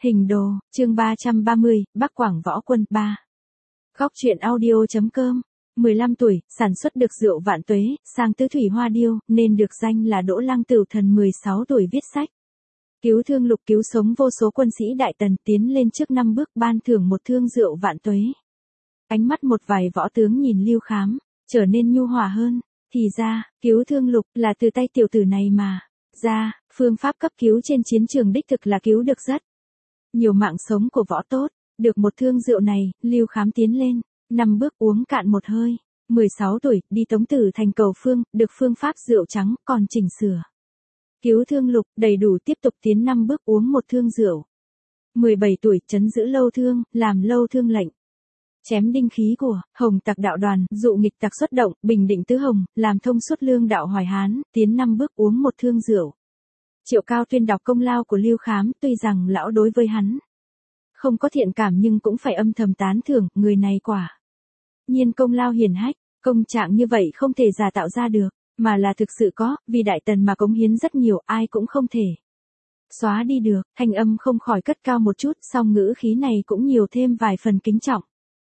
Hình đồ, chương 330, Bắc Quảng Võ Quân 3. Góc truyện audio.com. 15 tuổi, sản xuất được rượu Vạn Tuế, sang tứ thủy hoa điêu, nên được danh là Đỗ Lăng Tửu Thần 16 tuổi viết sách. Cứu thương lục cứu sống vô số quân sĩ Đại Tần, tiến lên trước 5 bước ban thưởng một thương rượu Vạn Tuế. Ánh mắt một vài võ tướng nhìn Lưu Khám, trở nên nhu hòa hơn. Thì ra, cứu thương lục là từ tay tiểu tử này mà. Ra, phương pháp cấp cứu trên chiến trường đích thực là cứu được rất nhiều mạng sống của võ tốt. Được một thương rượu này, Lưu Khám tiến lên, 5 bước uống cạn một hơi. 16 tuổi, đi Tống Tử thành cầu phương, được phương pháp rượu trắng, còn chỉnh sửa. Cứu thương lục, đầy đủ tiếp tục tiến 5 bước uống một thương rượu. 17 tuổi, trấn giữ lâu thương, làm lâu thương lệnh. Chém đinh khí của Hồng Tặc đạo đoàn, dụ nghịch tặc xuất động, bình định tứ hồng, làm thông suốt lương đạo Hoài Hán, tiến 5 bước uống một thương rượu. Triệu Cao tuyên đọc công lao của Lưu Khám, tuy rằng lão đối với hắn không có thiện cảm nhưng cũng phải âm thầm tán thưởng, người này quả nhiên công lao hiển hách, công trạng như vậy không thể giả tạo ra được, mà là thực sự có, vì Đại Tần mà cống hiến rất nhiều, ai cũng không thể xóa đi được. Thanh âm không khỏi cất cao một chút, song ngữ khí này cũng nhiều thêm vài phần kính trọng.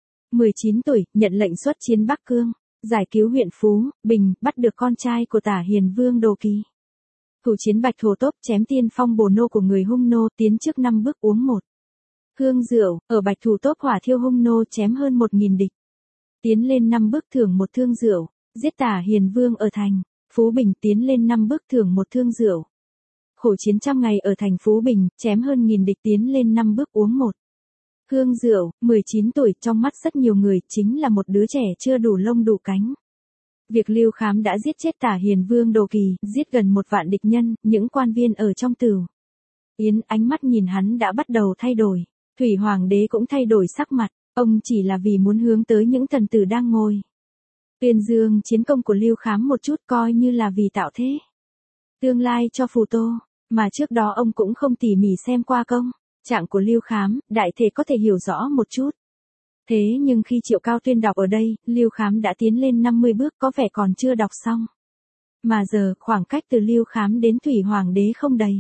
19 tuổi, nhận lệnh xuất chiến Bắc Cương, giải cứu huyện Phú Bình, bắt được con trai của Tả Hiền Vương Đồ Kỳ. Thủ chiến Bạch Thổ Tốp, chém tiên phong bồ nô của người Hung nô, tiến trước 5 bước uống một hương rượu, ở Bạch Thủ Tốp hỏa thiêu Hung nô, chém hơn 1000 địch. Tiến lên 5 bước thưởng một thương rượu, giết Tả Hiền Vương ở thành Phú Bình, tiến lên 5 bước thưởng một thương rượu. Khổ chiến trăm ngày ở thành Phú Bình, chém hơn 1000 địch, tiến lên 5 bước uống một hương rượu. 19 tuổi, trong mắt rất nhiều người, chính là một đứa trẻ chưa đủ lông đủ cánh. Việc Lưu Khám đã giết chết Tả Hiền Vương Đồ Kỳ, giết gần 1 vạn địch nhân, những quan viên ở trong Tửu Yến ánh mắt nhìn hắn đã bắt đầu thay đổi. Thủy Hoàng đế cũng thay đổi sắc mặt, ông chỉ là vì muốn hướng tới những thần tử đang ngồi tuyên dương chiến công của Lưu Khám một chút, coi như là vì tạo thế tương lai cho Phù Tô, mà trước đó ông cũng không tỉ mỉ xem qua công trạng của Lưu Khám, đại thể có thể hiểu rõ một chút. Thế nhưng khi Triệu Cao tuyên đọc ở đây, Lưu Khám đã tiến lên 50 bước, có vẻ còn chưa đọc xong. Mà giờ, khoảng cách từ Lưu Khám đến Thủy Hoàng đế không đầy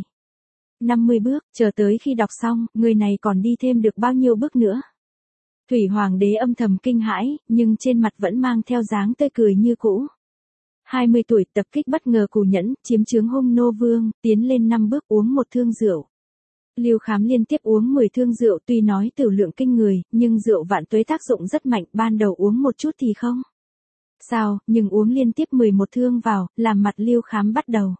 50 bước, chờ tới khi đọc xong, người này còn đi thêm được bao nhiêu bước nữa. Thủy Hoàng đế âm thầm kinh hãi, nhưng trên mặt vẫn mang theo dáng tươi cười như cũ. 20 tuổi, tập kích bất ngờ Cù Nhẫn, chiếm trướng Hung nô vương, tiến lên 5 bước uống một thương rượu. Lưu Khám liên tiếp uống 10 thương rượu, tuy nói tửu lượng kinh người, nhưng rượu Vạn Tuế tác dụng rất mạnh, ban đầu uống một chút thì không sao, nhưng uống liên tiếp 11 thương vào, làm mặt Lưu Khám bắt đầu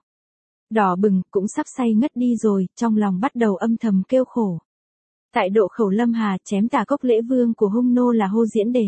đỏ bừng, cũng sắp say ngất đi rồi, trong lòng bắt đầu âm thầm kêu khổ. Tại Độ Khẩu Lâm Hà, chém Tả Cốc Lễ Vương của Hung nô là hô diễn đề.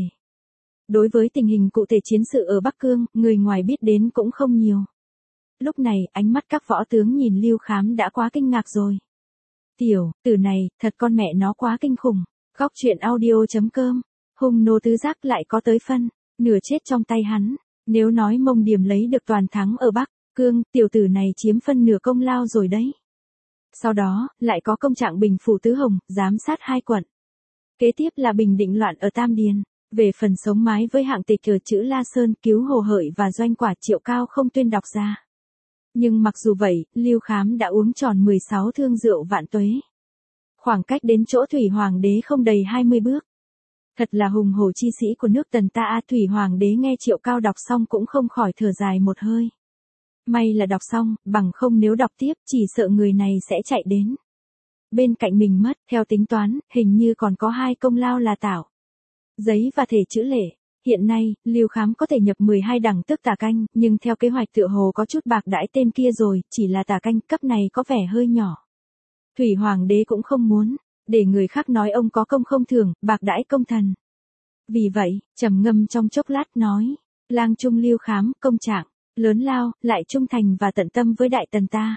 Đối với tình hình cụ thể chiến sự ở Bắc Cương, người ngoài biết đến cũng không nhiều. Lúc này, ánh mắt các võ tướng nhìn Lưu Khám đã quá kinh ngạc rồi. Tiểu tử này, thật con mẹ nó quá kinh khủng. Góc truyện audio.com. Hung nô tứ giác lại có tới phân nửa chết trong tay hắn. Nếu nói Mông Điểm lấy được toàn thắng ở Bắc Cương, tiểu tử này chiếm phân nửa công lao rồi đấy. Sau đó, lại có công trạng bình phủ tứ hồng, giám sát 2 quận. Kế tiếp là bình định loạn ở Tam Điền. Về phần sống mái với hạng tịch ở chữ La Sơn, cứu Hồ Hợi và doanh quả, Triệu Cao không tuyên đọc ra. Nhưng mặc dù vậy, Lưu Khám đã uống tròn 16 thương rượu Vạn Tuế. Khoảng cách đến chỗ Thủy Hoàng đế không đầy 20 bước. Thật là hùng hổ chi sĩ của nước Tần ta. Thủy Hoàng đế nghe Triệu Cao đọc xong cũng không khỏi thở dài một hơi. May là đọc xong, bằng không nếu đọc tiếp, chỉ sợ người này sẽ chạy đến bên cạnh mình mất. Theo tính toán, hình như còn có 2 công lao là tảo giấy và thể chữ lệ. Hiện nay, Lưu Khám có thể nhập 12 đẳng tức tả canh, nhưng theo kế hoạch tựa hồ có chút bạc đãi tên kia rồi, chỉ là tả canh cấp này có vẻ hơi nhỏ. Thủy Hoàng đế cũng không muốn để người khác nói ông có công không thưởng, bạc đãi công thần. Vì vậy, trầm ngâm trong chốc lát nói, lang trung Lưu Khám, công trạng lớn lao, lại trung thành và tận tâm với Đại Tần ta.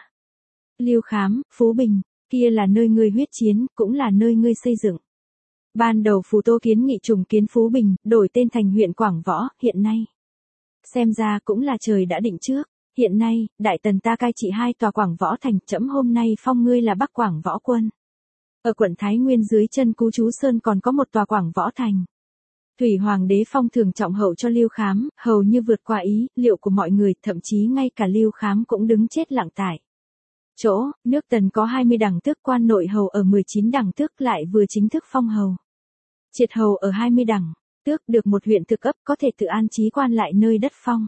Lưu Khám, Phú Bình, kia là nơi ngươi huyết chiến, cũng là nơi ngươi xây dựng. Ban đầu Phù Tô kiến nghị trùng kiến Phú Bình, đổi tên thành huyện Quảng Võ, hiện nay xem ra cũng là trời đã định trước. Hiện nay, Đại Tần ta cai trị 2 tòa Quảng Võ thành, trẫm hôm nay phong ngươi là Bắc Quảng Võ Quân. Ở quận Thái Nguyên dưới chân Cú Chú Sơn còn có một tòa Quảng Võ thành. Thủy Hoàng đế phong thưởng trọng hậu cho Lưu Khám, hầu như vượt qua ý liệu của mọi người, thậm chí ngay cả Lưu Khám cũng đứng chết lặng tại chỗ, nước Tần có 20 đẳng tước, quan nội hầu ở 19 đẳng tước lại vừa chính thức phong hầu. Triệt hầu ở 20 đẳng tước được một huyện thực ấp có thể tự an trí quan lại nơi đất phong.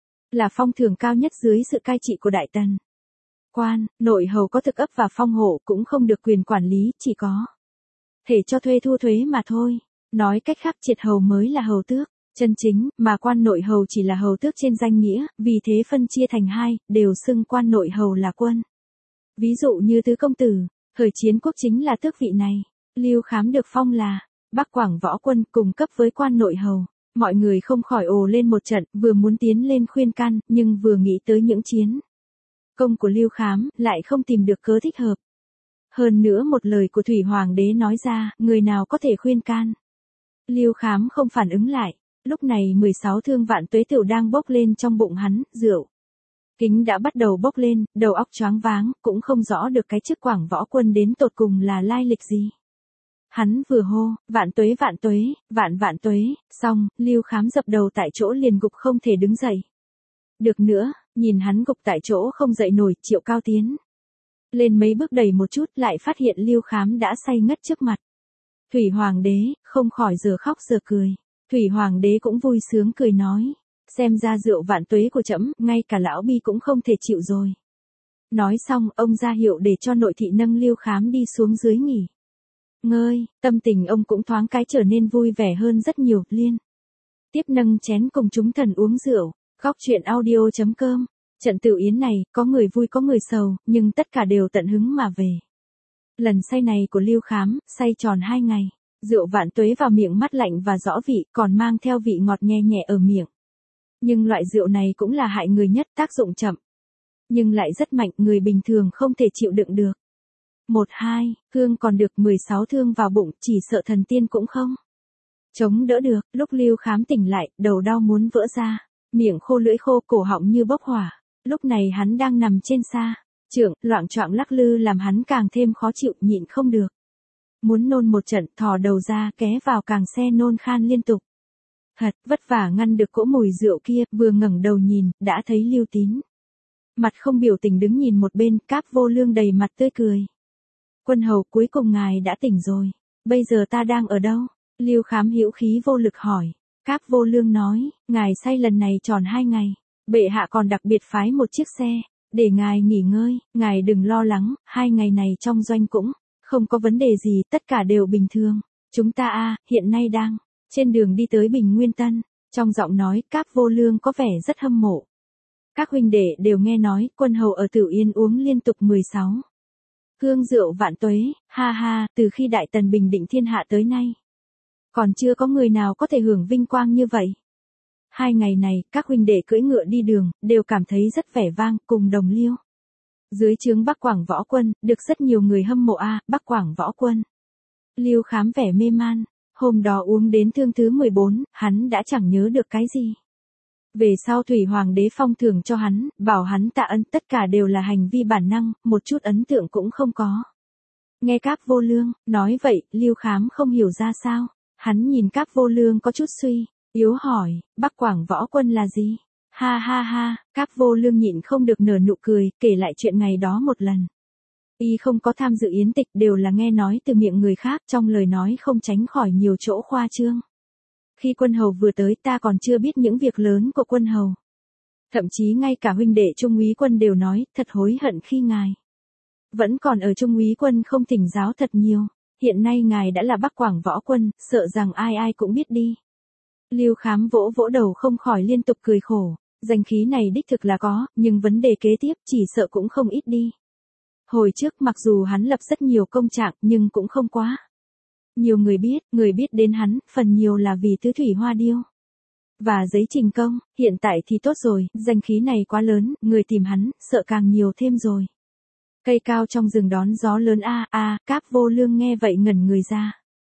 Là phong thường cao nhất dưới sự cai trị của Đại Tần. Quan, nội hầu có thực ấp và phong hộ cũng không được quyền quản lý, chỉ có thể cho thuê thu thuế mà thôi. Nói cách khác triệt hầu mới là hầu tước chân chính, mà quan nội hầu chỉ là hầu tước trên danh nghĩa, vì thế phân chia thành hai, đều xưng quan nội hầu là quân. Ví dụ như tứ công tử, thời chiến quốc chính là tước vị này. Lưu Khám được phong là Bắc Quảng võ quân cùng cấp với quan nội hầu. Mọi người không khỏi ồ lên một trận, vừa muốn tiến lên khuyên can, nhưng vừa nghĩ tới những chiến công của Lưu Khám, lại không tìm được cớ thích hợp. Hơn nữa một lời của Thủy Hoàng đế nói ra, người nào có thể khuyên can. Lưu Khám không phản ứng lại. Lúc này 16 thương vạn tuế tựu đang bốc lên trong bụng hắn, rượu kính đã bắt đầu bốc lên, đầu óc choáng váng, cũng không rõ được cái chức Quảng võ quân đến tột cùng là lai lịch gì. Hắn vừa hô, vạn tuế, vạn tuế, xong, Lưu Khám dập đầu tại chỗ liền gục không thể đứng dậy. Được nữa, nhìn hắn gục tại chỗ không dậy nổi, Triệu Cao tiến lên mấy bước đầy một chút, lại phát hiện Lưu Khám đã say ngất trước mặt. Thủy Hoàng đế, không khỏi giờ khóc giờ cười. Thủy Hoàng đế cũng vui sướng cười nói, xem ra rượu vạn tuế của trẫm, ngay cả lão bi cũng không thể chịu rồi. Nói xong, ông ra hiệu để cho nội thị nâng Lưu Khám đi xuống dưới nghỉ ngơi, tâm tình ông cũng thoáng cái trở nên vui vẻ hơn rất nhiều, liên tiếp nâng chén cùng chúng thần uống rượu. Góc truyện audio.com. Trận tiểu yến này, có người vui có người sầu, nhưng tất cả đều tận hứng mà về. Lần say này của Lưu Khám, say tròn 2 ngày. Rượu vạn tuế vào miệng mát lạnh và rõ vị, còn mang theo vị ngọt nhẹ nhẹ ở miệng. Nhưng loại rượu này cũng là hại người nhất, tác dụng chậm. Nhưng lại rất mạnh, người bình thường không thể chịu đựng được. 1-2, thương còn được, 16 thương vào bụng, chỉ sợ thần tiên cũng không chống đỡ được. Lúc Lưu Khám tỉnh lại, đầu đau muốn vỡ ra, miệng khô lưỡi khô, cổ họng như bốc hỏa. Lúc này hắn đang nằm trên sa chưởng, loạng choạng lắc lư làm hắn càng thêm khó chịu, nhịn không được. Muốn nôn một trận, thò đầu ra, ké vào càng xe nôn khan liên tục. Thật vất vả ngăn được cỗ mùi rượu kia, vừa ngẩng đầu nhìn, đã thấy Lưu Tín mặt không biểu tình đứng nhìn một bên, Cáp Vô Lương đầy mặt tươi cười. Quân hầu, cuối cùng ngài đã tỉnh rồi. Bây giờ ta đang ở đâu? Lưu Khám hữu khí vô lực hỏi. Cáp Vô Lương nói, ngài say lần này tròn 2 ngày. Bệ hạ còn đặc biệt phái một chiếc xe để ngài nghỉ ngơi, ngài đừng lo lắng, 2 ngày này trong doanh cũng không có vấn đề gì, tất cả đều bình thường. Chúng ta hiện nay đang trên đường đi tới Bình Nguyên Tân. Trong giọng nói, Cáp Vô Lương có vẻ rất hâm mộ. Các huynh đệ đều nghe nói, quân hầu ở Tử Yên uống liên tục 16 hương rượu vạn tuế, ha ha, từ khi Đại Tần bình định thiên hạ tới nay. Còn chưa có người nào có thể hưởng vinh quang như vậy. 2 ngày này, các huynh đệ cưỡi ngựa đi đường, đều cảm thấy rất vẻ vang, cùng đồng liêu. Dưới trướng Bắc Quảng võ quân, được rất nhiều người hâm mộ Bắc Quảng võ quân. Lưu Khám vẻ mê man, hôm đó uống đến thương thứ 14, hắn đã chẳng nhớ được cái gì. Về sau Thủy Hoàng đế phong thưởng cho hắn, bảo hắn tạ ân, tất cả đều là hành vi bản năng, một chút ấn tượng cũng không có. Nghe Cáp Vô Lương nói vậy, Lưu Khám không hiểu ra sao. Hắn nhìn Cáp Vô Lương có chút suy yếu hỏi, Bắc Quảng võ quân là gì? Ha ha ha, Cáp Vô Lương nhịn không được nở nụ cười, kể lại chuyện ngày đó một lần. Y không có tham dự yến tịch, đều là nghe nói từ miệng người khác, trong lời nói không tránh khỏi nhiều chỗ khoa trương. Khi quân hầu vừa tới, ta còn chưa biết những việc lớn của quân hầu. Thậm chí ngay cả huynh đệ Trung úy Quân đều nói, thật hối hận khi ngài vẫn còn ở Trung úy Quân không thỉnh giáo thật nhiều. Hiện nay ngài đã là Bắc Quảng võ quân, sợ rằng ai ai cũng biết đi. Lưu Khám vỗ vỗ đầu không khỏi liên tục cười khổ. Danh khí này đích thực là có, nhưng vấn đề kế tiếp chỉ sợ cũng không ít đi. Hồi trước mặc dù hắn lập rất nhiều công trạng, nhưng cũng không quá nhiều người biết đến hắn, phần nhiều là vì tứ thủy hoa điêu và giấy trình công. Hiện tại thì tốt rồi, danh khí này quá lớn, người tìm hắn, sợ càng nhiều thêm rồi. Cây cao trong rừng đón gió lớn Cáp Vô Lương nghe vậy ngẩn người ra.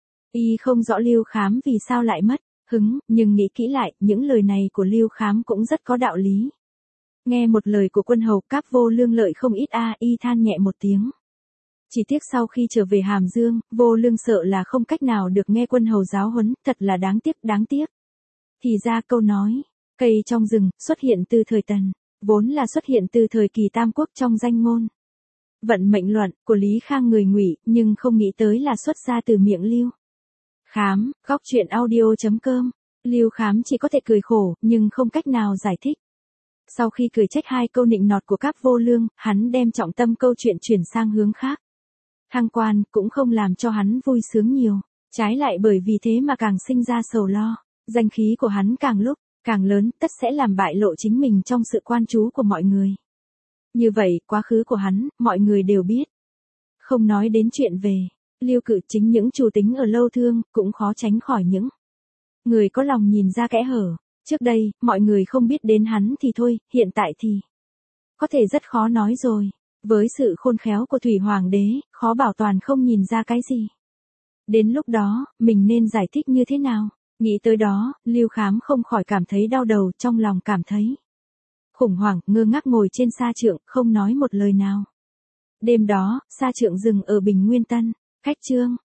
Y không rõ Lưu Khám vì sao lại mất hứng, nhưng nghĩ kỹ lại, những lời này của Lưu Khám cũng rất có đạo lý. Nghe một lời của quân hầu, Cáp Vô Lương lợi không ít y than nhẹ một tiếng. Chỉ tiếc sau khi trở về Hàm Dương, Vô Lương sợ là không cách nào được nghe quân hầu giáo huấn, thật là đáng tiếc. Thì ra câu nói, cây trong rừng, xuất hiện từ thời Tần, vốn là xuất hiện từ thời kỳ Tam Quốc trong danh ngôn. Vận mệnh luận của Lý Khang người Ngụy, nhưng không nghĩ tới là xuất ra từ miệng Lưu Khám. Góc truyện audio.com. Lưu Khám chỉ có thể cười khổ, nhưng không cách nào giải thích. Sau khi cười trách 2 câu nịnh nọt của Cáp Vô Lương, hắn đem trọng tâm câu chuyện chuyển sang hướng khác. Thăng quan cũng không làm cho hắn vui sướng nhiều, trái lại bởi vì thế mà càng sinh ra sầu lo. Danh khí của hắn càng lúc càng lớn, tất sẽ làm bại lộ chính mình trong sự quan chú của mọi người. Như vậy, quá khứ của hắn, mọi người đều biết. Không nói đến chuyện về Lưu Cự, chính những chủ tính ở Lâu Thương cũng khó tránh khỏi những người có lòng nhìn ra kẽ hở. Trước đây, mọi người không biết đến hắn thì thôi, hiện tại thì có thể rất khó nói rồi. Với sự khôn khéo của Thủy Hoàng đế, khó bảo toàn không nhìn ra cái gì. Đến lúc đó, mình nên giải thích như thế nào? Nghĩ tới đó, Lưu Khám không khỏi cảm thấy đau đầu, trong lòng cảm thấy khủng hoảng, ngơ ngác ngồi trên sa trượng, không nói một lời nào. Đêm đó, sa trượng dừng ở Bình Nguyên Tân, cách Trương